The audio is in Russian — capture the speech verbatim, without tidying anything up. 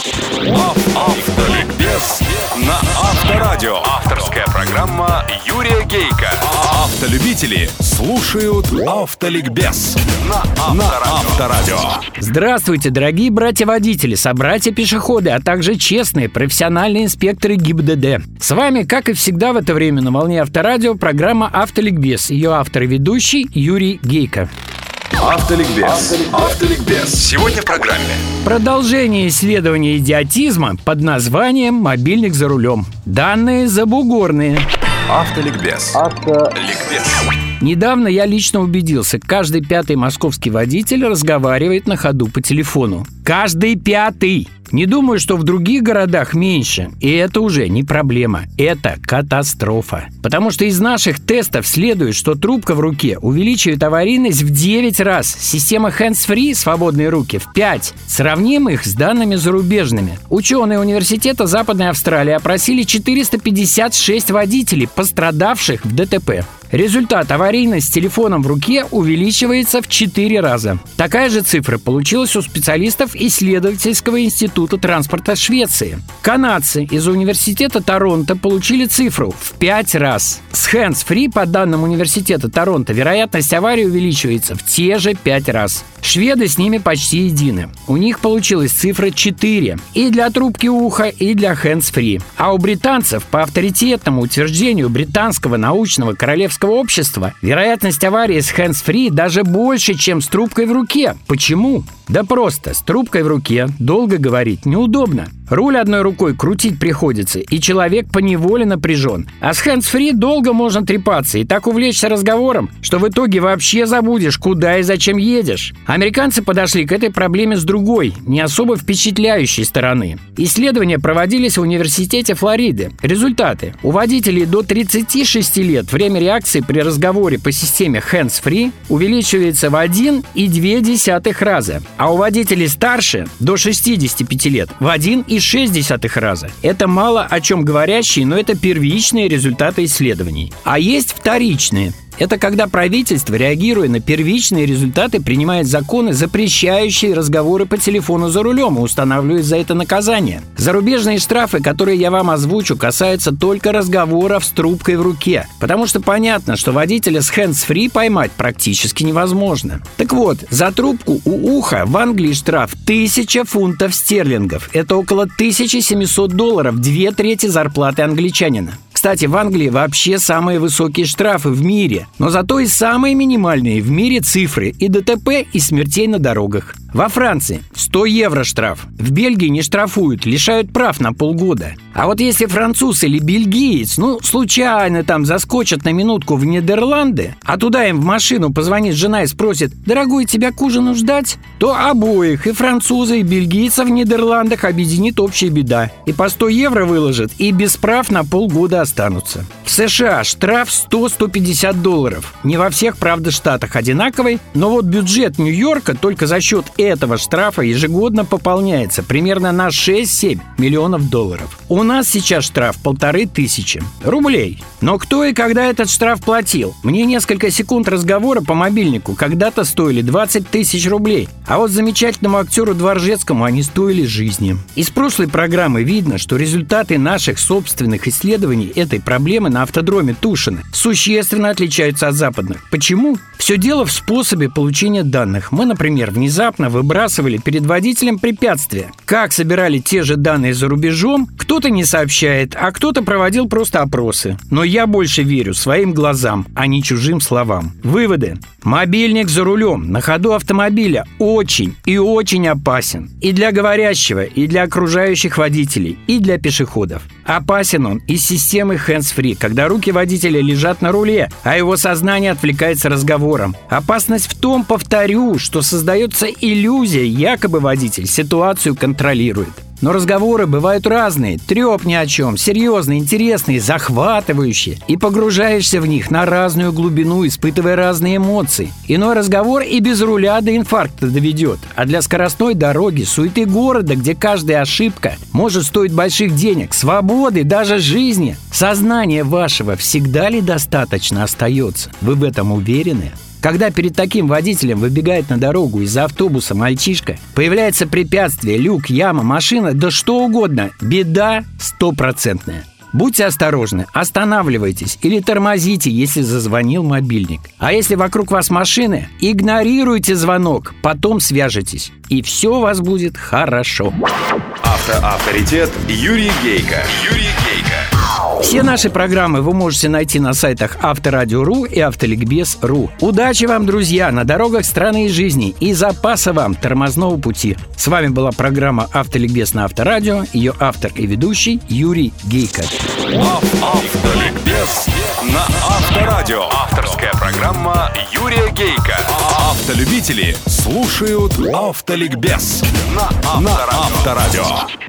Автоликбез на Авторадио. Авторская программа Юрия Гейка. Автолюбители слушают Автоликбез на Авторадио. Здравствуйте, дорогие братья-водители, собратья-пешеходы, а также честные профессиональные инспекторы ГИБДД. С вами, как и всегда в это время на волне Авторадио, программа Автоликбез. Ее автор и ведущий Юрий Гейка. Автоликбез. Автоликбез. Сегодня в программе Продолжение исследования идиотизма под названием «Мобильник за рулем». Данные забугорные. Автоликбез. Автоликбез. Недавно я лично убедился, каждый пятый московский водитель разговаривает на ходу по телефону. Каждый пятый! Не думаю, что в других городах меньше. И это уже не проблема. Это катастрофа. Потому что из наших тестов следует, что трубка в руке увеличивает аварийность в девять раз. Система hands-free, свободные руки, в пять. Сравним их с данными зарубежными. Ученые университета Западной Австралии опросили четыреста пятьдесят шесть водителей, пострадавших в ДТП. Результат: аварийность с телефоном в руке увеличивается в четыре раза. Такая же цифра получилась у специалистов исследовательского института транспорта Швеции. Канадцы из университета Торонто получили цифру в пять раз. С hands-free, по данным университета Торонто, вероятность аварии увеличивается в те же пять раз. Шведы с ними почти едины. У них получилась цифра четыре. И для трубки уха, и для hands-free. А у британцев, по авторитетному утверждению британского научного королевского общества, вероятность аварии с hands-free даже больше, чем с трубкой в руке. Почему? Да просто, с трубкой в руке долго говорить неудобно. Руль одной рукой крутить приходится, и человек поневоле напряжен. А с hands-free долго можно трепаться и так увлечься разговором, что в итоге вообще забудешь, куда и зачем едешь. Американцы подошли к этой проблеме с другой, не особо впечатляющей стороны. Исследования проводились в университете Флориды. Результаты: у водителей до тридцати шести лет время реакции при разговоре по системе hands-free увеличивается в один и две десятых раза, а у водителей старше, до шестидесяти пяти лет, в один и шесть десятых раза. Это мало о чем говорящие, но это первичные результаты исследований. А есть вторичные. Это когда правительство, реагируя на первичные результаты, принимает законы, запрещающие разговоры по телефону за рулем, и устанавливает за это наказание. Зарубежные штрафы, которые я вам озвучу, касаются только разговоров с трубкой в руке, потому что понятно, что водителя с hands-free поймать практически невозможно. Так вот, за трубку у уха в Англии штраф тысяча фунтов стерлингов. Это около тысяча семьсот долларов, две трети зарплаты англичанина. Кстати, в Англии вообще самые высокие штрафы в мире, но зато и самые минимальные в мире цифры и ДТП, и смертей на дорогах. Во Франции сто евро штраф. В Бельгии не штрафуют, лишают прав на полгода. А вот если француз или бельгиец, ну, случайно там заскочат на минутку в Нидерланды, а туда им в машину позвонит жена и спросит: «Дорогой, тебя к ужину ждать?», то обоих, и француза, и бельгийца в Нидерландах, объединит общая беда. И по сто евро выложат, и без прав на полгода останутся. В США штраф сто - сто пятьдесят долларов. Не во всех, правда, штатах одинаковый, но вот бюджет Нью-Йорка только за счет этого штрафа ежегодно пополняется примерно на шесть-семь миллионов долларов. У нас сейчас штраф полторы тысячи рублей. Но кто и когда этот штраф платил? Мне несколько секунд разговора по мобильнику когда-то стоили двадцать тысяч рублей, а вот замечательному актеру Дворжецкому они стоили жизни. Из прошлой программы видно, что результаты наших собственных исследований этой проблемы на автодроме Тушино существенно отличаются от западных. Почему? Все дело в способе получения данных. Мы, например, внезапно выбрасывали перед водителем препятствия. Как собирали те же данные за рубежом, кто-то не сообщает, а кто-то проводил просто опросы. Но я больше верю своим глазам, а не чужим словам. Выводы. Мобильник за рулем на ходу автомобиля очень и очень опасен. И для говорящего, и для окружающих водителей, и для пешеходов. Опасен он из системы hands-free, когда руки водителя лежат на руле, а его сознание отвлекается разговором. Опасность в том, повторю, что создается иллюзия, якобы водитель ситуацию контролирует. Но разговоры бывают разные. Трёп ни о чем, серьезные, интересные, захватывающие. И погружаешься в них на разную глубину, испытывая разные эмоции. Иной разговор и без руля до инфаркта доведет. А для скоростной дороги, суеты города, где каждая ошибка может стоить больших денег, свободы, даже жизни, сознания вашего всегда ли достаточно остается? Вы в этом уверены? Когда перед таким водителем выбегает на дорогу из-за автобуса мальчишка, появляется препятствие, люк, яма, машина, да что угодно, беда стопроцентная. Будьте осторожны, останавливайтесь или тормозите, если зазвонил мобильник. А если вокруг вас машины, игнорируйте звонок, потом свяжетесь, и все у вас будет хорошо. Автоавторитет Юрий Гейко. Юрий Гейко. Все наши программы вы можете найти на сайтах Авторадио точка ру и Автоликбез точка ру. Удачи вам, друзья, на дорогах страны и жизни, и запаса вам тормозного пути. С вами была программа Автоликбез на Авторадио, ее автор и ведущий Юрий Гейко. Автоликбез на Авторадио. Авторская программа Юрия Гейко. Автолюбители слушают Автоликбез на Авторадио.